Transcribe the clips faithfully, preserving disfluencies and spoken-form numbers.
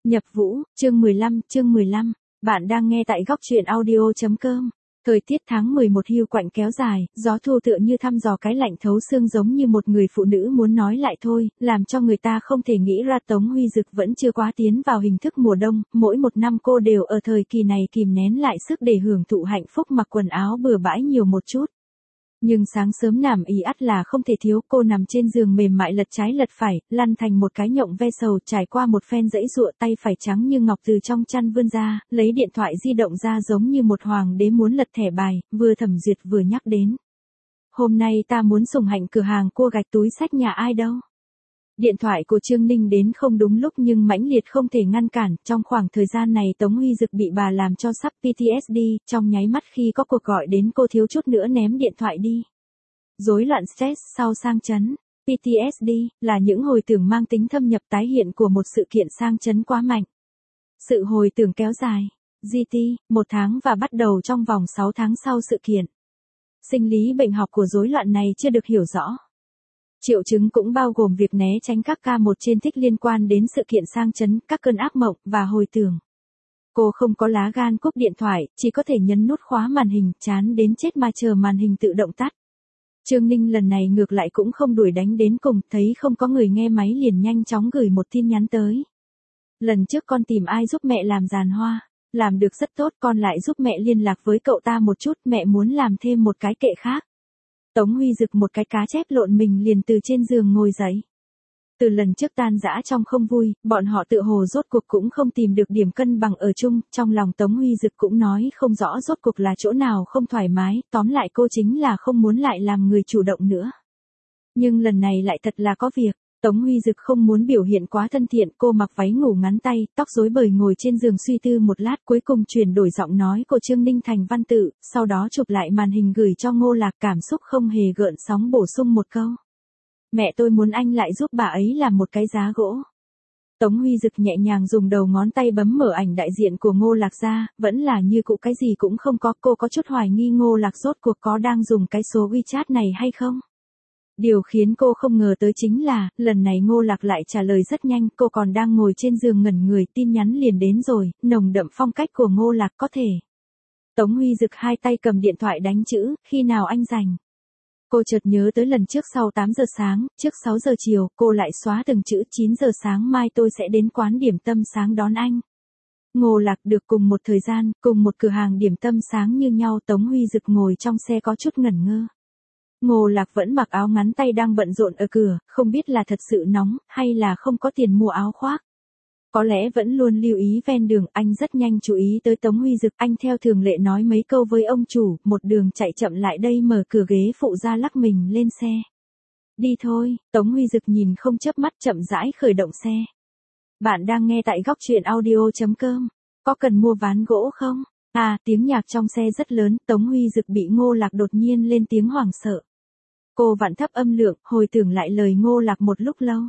Nhập Vũ, chương mười lăm, chương mười lăm. Bạn đang nghe tại góc truyện audio chấm com. Thời tiết tháng mười một hiu quạnh kéo dài, gió thu tựa như thăm dò cái lạnh thấu xương giống như một người phụ nữ muốn nói lại thôi, làm cho người ta không thể nghĩ ra Tống Huy Dực vẫn chưa quá tiến vào hình thức mùa đông, mỗi một năm cô đều ở thời kỳ này kìm nén lại sức để hưởng thụ hạnh phúc mặc quần áo bừa bãi nhiều một chút. Nhưng sáng sớm nằm y ắt là không thể thiếu, cô nằm trên giường mềm mại lật trái lật phải, lăn thành một cái nhộng ve sầu, trải qua một phen dãy dụa, tay phải trắng như ngọc từ trong chăn vươn ra, lấy điện thoại di động ra giống như một hoàng đế muốn lật thẻ bài, vừa thẩm duyệt vừa nhắc đến. Hôm nay ta muốn sủng hạnh cửa hàng cua gạch túi xách nhà ai đâu. Điện thoại của Trương Ninh đến không đúng lúc nhưng mãnh liệt không thể ngăn cản, trong khoảng thời gian này Tống Huy Dực bị bà làm cho sắp pê tê ét đê, trong nháy mắt khi có cuộc gọi đến cô thiếu chút nữa ném điện thoại đi. Rối loạn stress sau sang chấn, pê tê ét đê, là những hồi tưởng mang tính thâm nhập tái hiện của một sự kiện sang chấn quá mạnh. Sự hồi tưởng kéo dài, giê tê, một tháng và bắt đầu trong vòng sáu tháng sau sự kiện. Sinh lý bệnh học của rối loạn này chưa được hiểu rõ. Triệu chứng cũng bao gồm việc né tránh các ca một trên tích liên quan đến sự kiện sang chấn, các cơn ác mộng, và hồi tưởng. Cô không có lá gan cúp điện thoại, chỉ có thể nhấn nút khóa màn hình, chán đến chết mà chờ màn hình tự động tắt. Trương Ninh lần này ngược lại cũng không đuổi đánh đến cùng, thấy không có người nghe máy liền nhanh chóng gửi một tin nhắn tới. Lần trước con tìm ai giúp mẹ làm giàn hoa, làm được rất tốt, con lại giúp mẹ liên lạc với cậu ta một chút, mẹ muốn làm thêm một cái kệ khác. Tống Huy Dực một cái cá chép lộn mình liền từ trên giường ngồi dậy. Từ lần trước tan rã trong không vui, bọn họ tự hồ rốt cuộc cũng không tìm được điểm cân bằng ở chung, trong lòng Tống Huy Dực cũng nói không rõ rốt cuộc là chỗ nào không thoải mái, tóm lại cô chính là không muốn lại làm người chủ động nữa. Nhưng lần này lại thật là có việc. Tống Huy Dực không muốn biểu hiện quá thân thiện, cô mặc váy ngủ ngắn tay, tóc rối bời ngồi trên giường suy tư một lát, cuối cùng chuyển đổi giọng nói của Trương Ninh thành văn tự, sau đó chụp lại màn hình gửi cho Ngô Lạc, cảm xúc không hề gợn sóng bổ sung một câu. Mẹ tôi muốn anh lại giúp bà ấy làm một cái giá gỗ. Tống Huy Dực nhẹ nhàng dùng đầu ngón tay bấm mở ảnh đại diện của Ngô Lạc ra, vẫn là như cũ cái gì cũng không có, cô có chút hoài nghi Ngô Lạc rốt cuộc có đang dùng cái số WeChat này hay không. Điều khiến cô không ngờ tới chính là, lần này Ngô Lạc lại trả lời rất nhanh, cô còn đang ngồi trên giường ngẩn người, tin nhắn liền đến rồi, nồng đậm phong cách của Ngô Lạc có thể. Tống Huy Dực hai tay cầm điện thoại đánh chữ, khi nào anh rảnh. Cô chợt nhớ tới lần trước sau tám giờ sáng, trước sáu giờ chiều, cô lại xóa từng chữ chín giờ sáng mai tôi sẽ đến quán điểm tâm sáng đón anh. Ngô Lạc được cùng một thời gian, cùng một cửa hàng điểm tâm sáng như nhau. Tống Huy Dực ngồi trong xe có chút ngẩn ngơ. Ngô Lạc vẫn mặc áo ngắn tay đang bận rộn ở cửa, không biết là thật sự nóng, hay là không có tiền mua áo khoác. Có lẽ vẫn luôn lưu ý ven đường, anh rất nhanh chú ý tới Tống Huy Dực, anh theo thường lệ nói mấy câu với ông chủ, một đường chạy chậm lại đây mở cửa ghế phụ ra lắc mình lên xe. Đi thôi, Tống Huy Dực nhìn không chớp mắt chậm rãi khởi động xe. Bạn đang nghe tại góc truyện audio chấm com, có cần mua ván gỗ không? À, tiếng nhạc trong xe rất lớn, Tống Huy Dực bị Ngô Lạc đột nhiên lên tiếng hoảng sợ. Cô vặn thấp âm lượng, hồi tưởng lại lời Ngô Lạc một lúc lâu.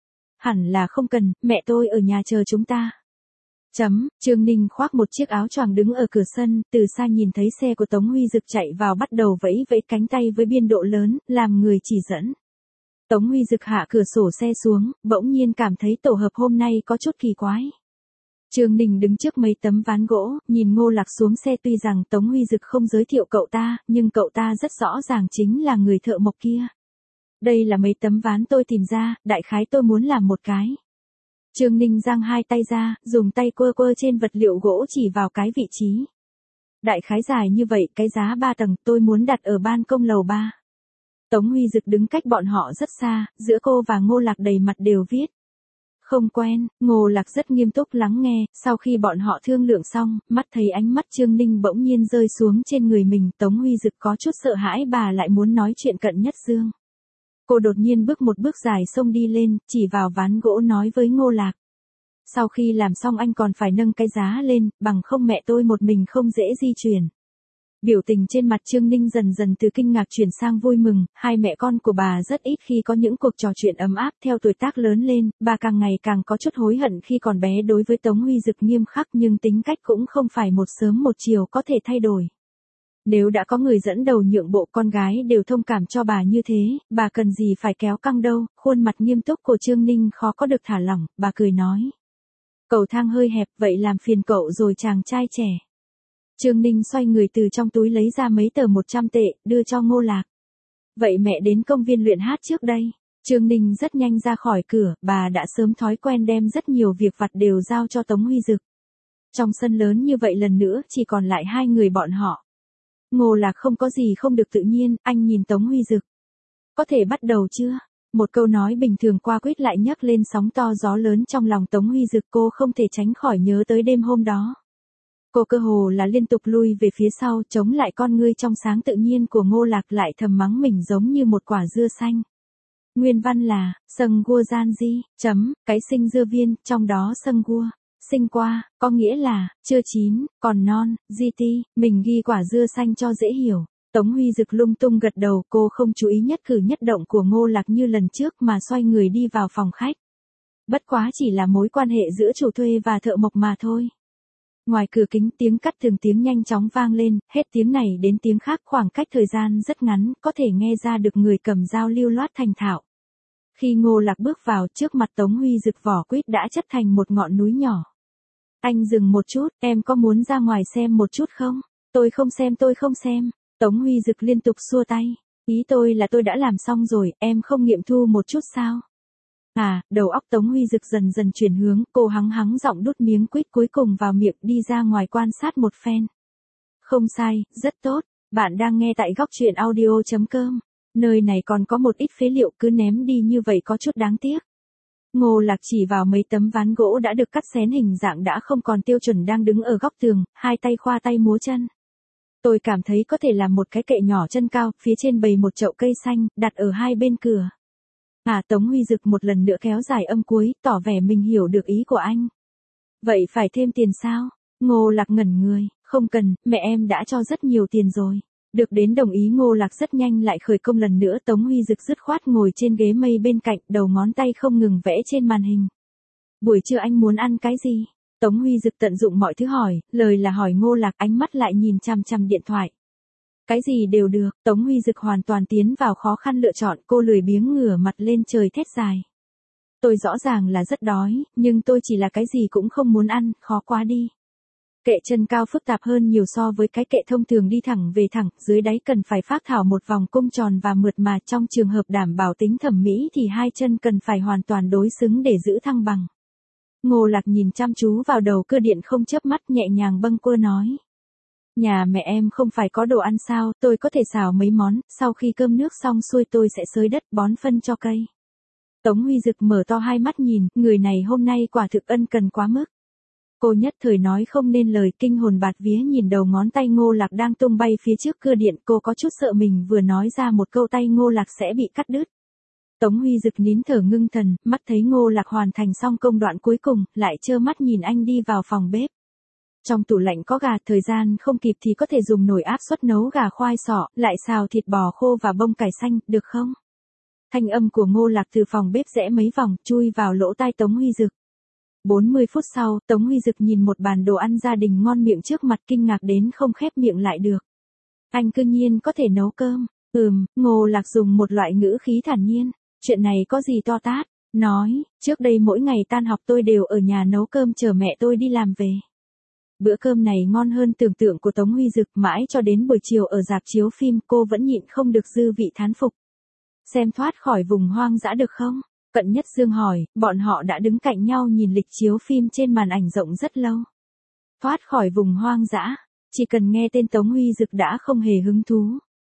Hẳn là không cần, mẹ tôi ở nhà chờ chúng ta. Chấm, Trương Ninh khoác một chiếc áo choàng đứng ở cửa sân, từ xa nhìn thấy xe của Tống Huy Dực chạy vào bắt đầu vẫy vẫy cánh tay với biên độ lớn, làm người chỉ dẫn. Tống Huy Dực hạ cửa sổ xe xuống, bỗng nhiên cảm thấy tổ hợp hôm nay có chút kỳ quái. Trương Ninh đứng trước mấy tấm ván gỗ, nhìn Ngô Lạc xuống xe, tuy rằng Tống Huy Dực không giới thiệu cậu ta, nhưng cậu ta rất rõ ràng chính là người thợ mộc kia. Đây là mấy tấm ván tôi tìm ra, đại khái tôi muốn làm một cái. Trương Ninh giang hai tay ra, dùng tay quơ quơ trên vật liệu gỗ chỉ vào cái vị trí. Đại khái dài như vậy, cái giá ba tầng, tôi muốn đặt ở ban công lầu ba. Tống Huy Dực đứng cách bọn họ rất xa, giữa cô và Ngô Lạc đầy mặt đều viết. Không quen. Ngô Lạc rất nghiêm túc lắng nghe, sau khi bọn họ thương lượng xong, mắt thấy ánh mắt Trương Ninh bỗng nhiên rơi xuống trên người mình, Tống Huy Dực có chút sợ hãi bà lại muốn nói chuyện cận nhất dương. Cô đột nhiên bước một bước dài xông đi lên, chỉ vào ván gỗ nói với Ngô Lạc. Sau khi làm xong anh còn phải nâng cái giá lên, bằng không mẹ tôi một mình không dễ di chuyển. Biểu tình trên mặt Trương Ninh dần dần từ kinh ngạc chuyển sang vui mừng, hai mẹ con của bà rất ít khi có những cuộc trò chuyện ấm áp. Theo tuổi tác lớn lên, bà càng ngày càng có chút hối hận khi còn bé đối với Tống Huy Dực nghiêm khắc, nhưng tính cách cũng không phải một sớm một chiều có thể thay đổi. Nếu đã có người dẫn đầu nhượng bộ, con gái đều thông cảm cho bà như thế, bà cần gì phải kéo căng đâu. Khuôn mặt nghiêm túc của Trương Ninh khó có được thả lỏng, bà cười nói. Cầu thang hơi hẹp, vậy làm phiền cậu rồi chàng trai trẻ. Trương Ninh xoay người từ trong túi lấy ra mấy tờ một trăm tệ, đưa cho Ngô Lạc. Vậy mẹ đến công viên luyện hát trước đây. Trương Ninh rất nhanh ra khỏi cửa, bà đã sớm thói quen đem rất nhiều việc vặt đều giao cho Tống Huy Dực. Trong sân lớn như vậy lần nữa chỉ còn lại hai người bọn họ. Ngô Lạc không có gì không được tự nhiên, anh nhìn Tống Huy Dực. Có thể bắt đầu chưa? Một câu nói bình thường qua quýt lại nhấc lên sóng to gió lớn trong lòng Tống Huy Dực, cô không thể tránh khỏi nhớ tới đêm hôm đó. Cô cơ hồ là liên tục lui về phía sau, chống lại con ngươi trong sáng tự nhiên của Ngô Lạc, lại thầm mắng mình giống như một quả dưa xanh. Nguyên văn là, sâng gua gian di, chấm, cái sinh dưa viên, trong đó sâng gua, sinh qua, có nghĩa là, chưa chín, còn non, di ti, mình ghi quả dưa xanh cho dễ hiểu. Tống Huy Dực lung tung gật đầu, cô không chú ý nhất cử nhất động của Ngô Lạc như lần trước mà xoay người đi vào phòng khách. Bất quá chỉ là mối quan hệ giữa chủ thuê và thợ mộc mà thôi. Ngoài cửa kính tiếng cắt từng tiếng nhanh chóng vang lên, hết tiếng này đến tiếng khác, khoảng cách thời gian rất ngắn, có thể nghe ra được người cầm dao lưu loát thành thạo. Khi Ngô Lạc bước vào, trước mặt Tống Huy Dực vỏ quýt đã chất thành một ngọn núi nhỏ. Anh dừng một chút, em có muốn ra ngoài xem một chút không? Tôi không xem tôi không xem. Tống Huy Dực liên tục xua tay. Ý tôi là tôi đã làm xong rồi, em không nghiệm thu một chút sao? À, đầu óc Tống Huy Dực dần dần chuyển hướng, cô hắng hắng giọng đút miếng quýt cuối cùng vào miệng, đi ra ngoài quan sát một phen. Không sai, rất tốt, bạn đang nghe tại góc truyện audio chấm com. Nơi này còn có một ít phế liệu, cứ ném đi như vậy có chút đáng tiếc. Ngô Lạc chỉ vào mấy tấm ván gỗ đã được cắt xén hình dạng đã không còn tiêu chuẩn đang đứng ở góc tường, hai tay khoa tay múa chân. Tôi cảm thấy có thể làm một cái kệ nhỏ chân cao, phía trên bày một chậu cây xanh, đặt ở hai bên cửa. À, Tống Huy Dực một lần nữa kéo dài âm cuối, tỏ vẻ mình hiểu được ý của anh. Vậy phải thêm tiền sao? Ngô Lạc ngẩn người, không cần, mẹ em đã cho rất nhiều tiền rồi. Được đến đồng ý, Ngô Lạc rất nhanh lại khởi công lần nữa. Tống Huy Dực dứt khoát ngồi trên ghế mây bên cạnh, đầu ngón tay không ngừng vẽ trên màn hình. Buổi trưa anh muốn ăn cái gì? Tống Huy Dực tận dụng mọi thứ hỏi, lời là hỏi Ngô Lạc, ánh mắt lại nhìn chằm chằm điện thoại. Cái gì đều được. Tống Huy Dực hoàn toàn tiến vào khó khăn lựa chọn, cô lười biếng ngửa mặt lên trời thét dài. Tôi rõ ràng là rất đói, nhưng tôi chỉ là cái gì cũng không muốn ăn, khó quá đi. Kệ chân cao phức tạp hơn nhiều so với cái kệ thông thường đi thẳng về thẳng, dưới đáy cần phải phác thảo một vòng cung tròn và mượt mà, trong trường hợp đảm bảo tính thẩm mỹ thì hai chân cần phải hoàn toàn đối xứng để giữ thăng bằng. Ngô Lạc nhìn chăm chú vào đầu cơ điện không chớp mắt, nhẹ nhàng bâng quơ nói. Nhà mẹ em không phải có đồ ăn sao, tôi có thể xào mấy món, sau khi cơm nước xong xuôi tôi sẽ xới đất bón phân cho cây. Tống Huy Dực mở to hai mắt nhìn, người này hôm nay quả thực ân cần quá mức. Cô nhất thời nói không nên lời, kinh hồn bạt vía nhìn đầu ngón tay Ngô Lạc đang tung bay phía trước cưa điện, cô có chút sợ mình vừa nói ra một câu tay Ngô Lạc sẽ bị cắt đứt. Tống Huy Dực nín thở ngưng thần, mắt thấy Ngô Lạc hoàn thành xong công đoạn cuối cùng, lại trơ mắt nhìn anh đi vào phòng bếp. Trong tủ lạnh có gà, thời gian không kịp thì có thể dùng nồi áp suất nấu gà khoai sọ, lại xào thịt bò khô và bông cải xanh, được không? Thanh âm của Ngô Lạc từ phòng bếp rẽ mấy vòng, chui vào lỗ tai Tống Huy Dực. bốn mươi phút sau, Tống Huy Dực nhìn một bàn đồ ăn gia đình ngon miệng trước mặt, kinh ngạc đến không khép miệng lại được. Anh cư nhiên có thể nấu cơm. Ừm, Ngô Lạc dùng một loại ngữ khí thản nhiên. Chuyện này có gì to tát? Nói, trước đây mỗi ngày tan học tôi đều ở nhà nấu cơm chờ mẹ tôi đi làm về. Bữa cơm này ngon hơn tưởng tượng của Tống Huy Dực, mãi cho đến buổi chiều ở rạp chiếu phim cô vẫn nhịn không được dư vị thán phục. Xem thoát khỏi vùng hoang dã được không? Cận Nhất Dương hỏi, bọn họ đã đứng cạnh nhau nhìn lịch chiếu phim trên màn ảnh rộng rất lâu. Thoát khỏi vùng hoang dã, chỉ cần nghe tên Tống Huy Dực đã không hề hứng thú.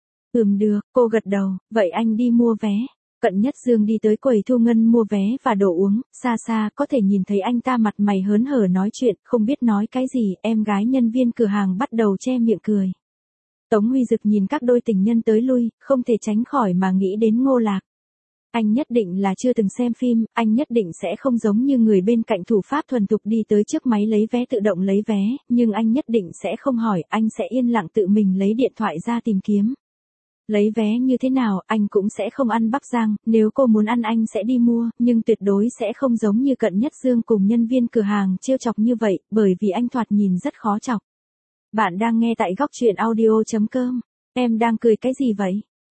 Ừm được, cô gật đầu, vậy anh đi mua vé. Cận Nhất Dương đi tới quầy thu ngân mua vé và đồ uống, xa xa có thể nhìn thấy anh ta mặt mày hớn hở nói chuyện, không biết nói cái gì, em gái nhân viên cửa hàng bắt đầu che miệng cười. Tống Huy Dực nhìn các đôi tình nhân tới lui, không thể tránh khỏi mà nghĩ đến Ngô Lạc. Anh nhất định là chưa từng xem phim, anh nhất định sẽ không giống như người bên cạnh thủ pháp thuần thục đi tới trước máy lấy vé tự động lấy vé, nhưng anh nhất định sẽ không hỏi, anh sẽ yên lặng tự mình lấy điện thoại ra tìm kiếm. Lấy vé như thế nào, anh cũng sẽ không ăn Bắc Giang, nếu cô muốn ăn anh sẽ đi mua, nhưng tuyệt đối sẽ không giống như Cận Nhất Dương cùng nhân viên cửa hàng trêu chọc như vậy, bởi vì anh thoạt nhìn rất khó chọc. Bạn đang nghe tại góc truyện audio chấm com. Em đang cười cái gì vậy?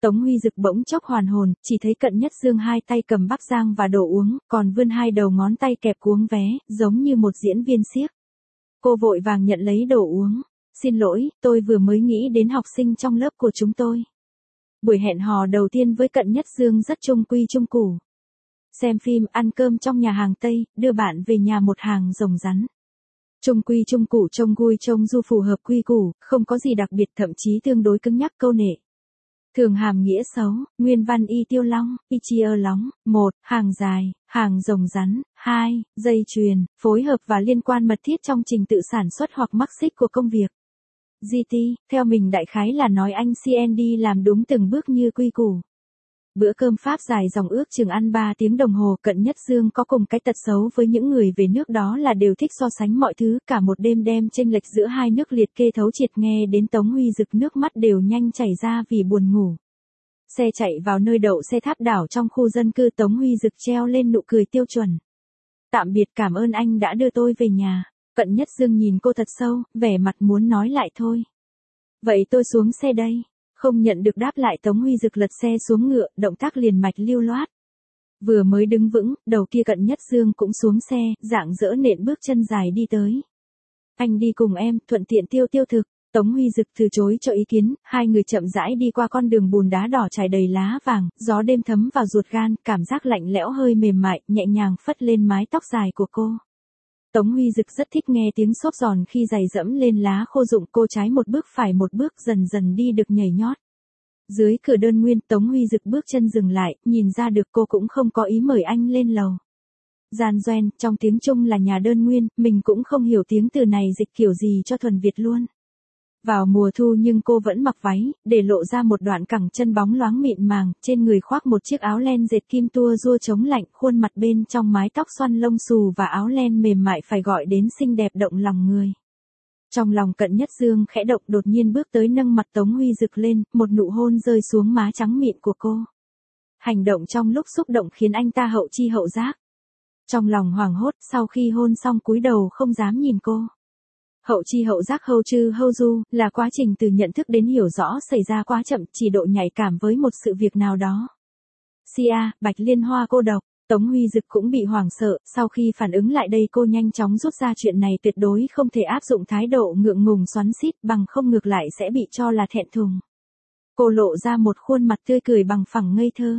Tống Huy Dực bỗng chốc hoàn hồn, chỉ thấy Cận Nhất Dương hai tay cầm Bắc Giang và đồ uống, còn vươn hai đầu ngón tay kẹp cuống vé, giống như một diễn viên xiếc. Cô vội vàng nhận lấy đồ uống. Xin lỗi, tôi vừa mới nghĩ đến học sinh trong lớp của chúng tôi. Buổi hẹn hò đầu tiên với Cận Nhất Dương rất chung quy chung củ. Xem phim, ăn cơm trong nhà hàng Tây, đưa bạn về nhà một hàng rồng rắn. Chung quy chung củ trông vui trông du phù hợp quy củ, không có gì đặc biệt thậm chí tương đối cứng nhắc câu nệ. Thường hàm nghĩa xấu, nguyên văn y tiêu long, y chia lóng, một, hàng dài, hàng rồng rắn, hai, dây chuyền, phối hợp và liên quan mật thiết trong trình tự sản xuất hoặc mắc xích của công việc. giê tê, theo mình đại khái là nói anh xê en đê làm đúng từng bước như quy củ. Bữa cơm Pháp dài dòng ước chừng ăn ba tiếng đồng hồ. Cận Nhất Dương có cùng cái tật xấu với những người về nước đó là đều thích so sánh mọi thứ, cả một đêm đem chênh lệch giữa hai nước liệt kê thấu triệt, nghe đến Tống Huy Dực nước mắt đều nhanh chảy ra vì buồn ngủ. Xe chạy vào nơi đậu xe Tháp Đảo trong khu dân cư. Tống Huy Dực treo lên nụ cười tiêu chuẩn. Tạm biệt, cảm ơn anh đã đưa tôi về nhà. Cận Nhất Dương nhìn cô thật sâu, vẻ mặt muốn nói lại thôi. Vậy tôi xuống xe đây. Không nhận được đáp lại, Tống Huy Dực lật xe xuống ngựa, động tác liền mạch lưu loát. Vừa mới đứng vững, đầu kia Cận Nhất Dương cũng xuống xe, rạng rỡ nện bước chân dài đi tới. Anh đi cùng em, thuận tiện tiêu tiêu thực. Tống Huy Dực từ chối cho ý kiến, hai người chậm rãi đi qua con đường bùn đá đỏ trải đầy lá vàng, gió đêm thấm vào ruột gan, cảm giác lạnh lẽo hơi mềm mại, nhẹ nhàng phất lên mái tóc dài của cô. Tống Huy Dực rất thích nghe tiếng xốp giòn khi giày dẫm lên lá khô rụng. Cô trái một bước phải một bước dần dần đi được nhảy nhót. Dưới cửa đơn nguyên, Tống Huy Dực bước chân dừng lại, nhìn ra được cô cũng không có ý mời anh lên lầu. Gian doen, trong tiếng Trung là nhà đơn nguyên, mình cũng không hiểu tiếng từ này dịch kiểu gì cho thuần Việt luôn. Vào mùa thu nhưng cô vẫn mặc váy, để lộ ra một đoạn cẳng chân bóng loáng mịn màng, trên người khoác một chiếc áo len dệt kim tua rua chống lạnh, khuôn mặt bên trong mái tóc xoăn lông xù và áo len mềm mại phải gọi đến xinh đẹp động lòng người. Trong lòng Cận Nhất Dương khẽ động, đột nhiên bước tới nâng mặt Tống Huy Dực lên, một nụ hôn rơi xuống má trắng mịn của cô. Hành động trong lúc xúc động khiến anh ta hậu chi hậu giác. Trong lòng hoảng hốt, sau khi hôn xong cúi đầu không dám nhìn cô. Hậu chi hậu giác hâu chư hâu du, là quá trình từ nhận thức đến hiểu rõ xảy ra quá chậm, chỉ độ nhạy cảm với một sự việc nào đó. Sia, Bạch Liên Hoa cô độc. Tống Huy Dực cũng bị hoảng sợ, sau khi phản ứng lại đây cô nhanh chóng rút ra chuyện này tuyệt đối không thể áp dụng thái độ ngượng ngùng xoắn xít, bằng không ngược lại sẽ bị cho là thẹn thùng. Cô lộ ra một khuôn mặt tươi cười bằng phẳng ngây thơ.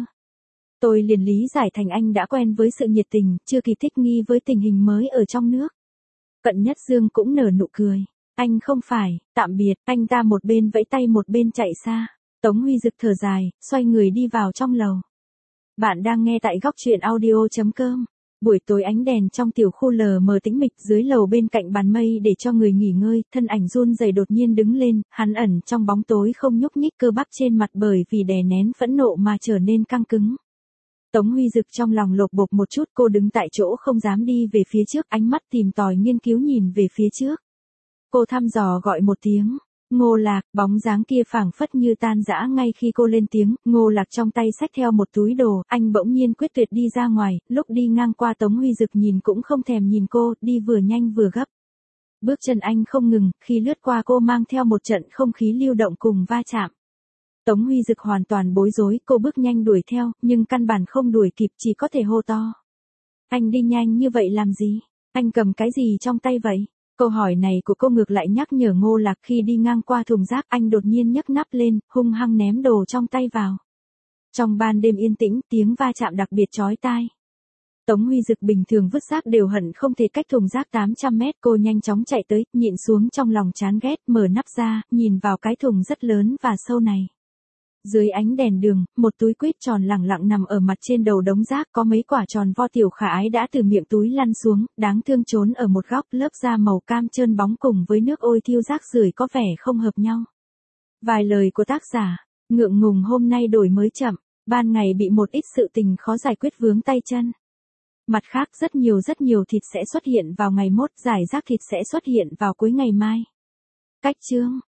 Tôi liền lý giải thành anh đã quen với sự nhiệt tình, chưa kịp thích nghi với tình hình mới ở trong nước. Cận Nhất Dương cũng nở nụ cười. Anh không phải, tạm biệt, anh ta một bên vẫy tay một bên chạy xa. Tống Huy Dực thở dài, xoay người đi vào trong lầu. Bạn đang nghe tại góc truyện audio chấm com. Buổi tối ánh đèn trong tiểu khu lờ mờ tĩnh mịch, dưới lầu bên cạnh bàn mây để cho người nghỉ ngơi, thân ảnh run rẩy đột nhiên đứng lên, hắn ẩn trong bóng tối không nhúc nhích, cơ bắp trên mặt bởi vì đè nén phẫn nộ mà trở nên căng cứng. Tống Huy Dực trong lòng lột bột một chút, cô đứng tại chỗ không dám đi về phía trước, ánh mắt tìm tòi nghiên cứu nhìn về phía trước. Cô thăm dò gọi một tiếng. Ngô Lạc, bóng dáng kia phảng phất như tan rã ngay khi cô lên tiếng. Ngô Lạc trong tay xách theo một túi đồ, anh bỗng nhiên quyết tuyệt đi ra ngoài, lúc đi ngang qua Tống Huy Dực nhìn cũng không thèm nhìn cô, đi vừa nhanh vừa gấp. Bước chân anh không ngừng, khi lướt qua cô mang theo một trận không khí lưu động cùng va chạm. Tống Huy Dực hoàn toàn bối rối, cô bước nhanh đuổi theo, nhưng căn bản không đuổi kịp, chỉ có thể hô to. Anh đi nhanh như vậy làm gì? Anh cầm cái gì trong tay vậy? Câu hỏi này của cô ngược lại nhắc nhở Ngô Lạc khi đi ngang qua thùng rác, anh đột nhiên nhấc nắp lên, hung hăng ném đồ trong tay vào. Trong ban đêm yên tĩnh, tiếng va chạm đặc biệt chói tai. Tống Huy Dực bình thường vứt rác đều hận không thể cách thùng rác tám trăm mét, cô nhanh chóng chạy tới, nhịn xuống trong lòng chán ghét, mở nắp ra, nhìn vào cái thùng rất lớn và sâu này. Dưới ánh đèn đường, một túi quýt tròn lẳng lặng nằm ở mặt trên đầu đống rác, có mấy quả tròn vo tiểu khả ái đã từ miệng túi lăn xuống, đáng thương trốn ở một góc, lớp da màu cam trơn bóng cùng với nước ôi thiêu rác rưởi có vẻ không hợp nhau. Vài lời của tác giả, ngượng ngùng hôm nay đổi mới chậm, ban ngày bị một ít sự tình khó giải quyết vướng tay chân. Mặt khác rất nhiều rất nhiều thịt sẽ xuất hiện vào ngày mốt, giải rác thịt sẽ xuất hiện vào cuối ngày mai. Cách chương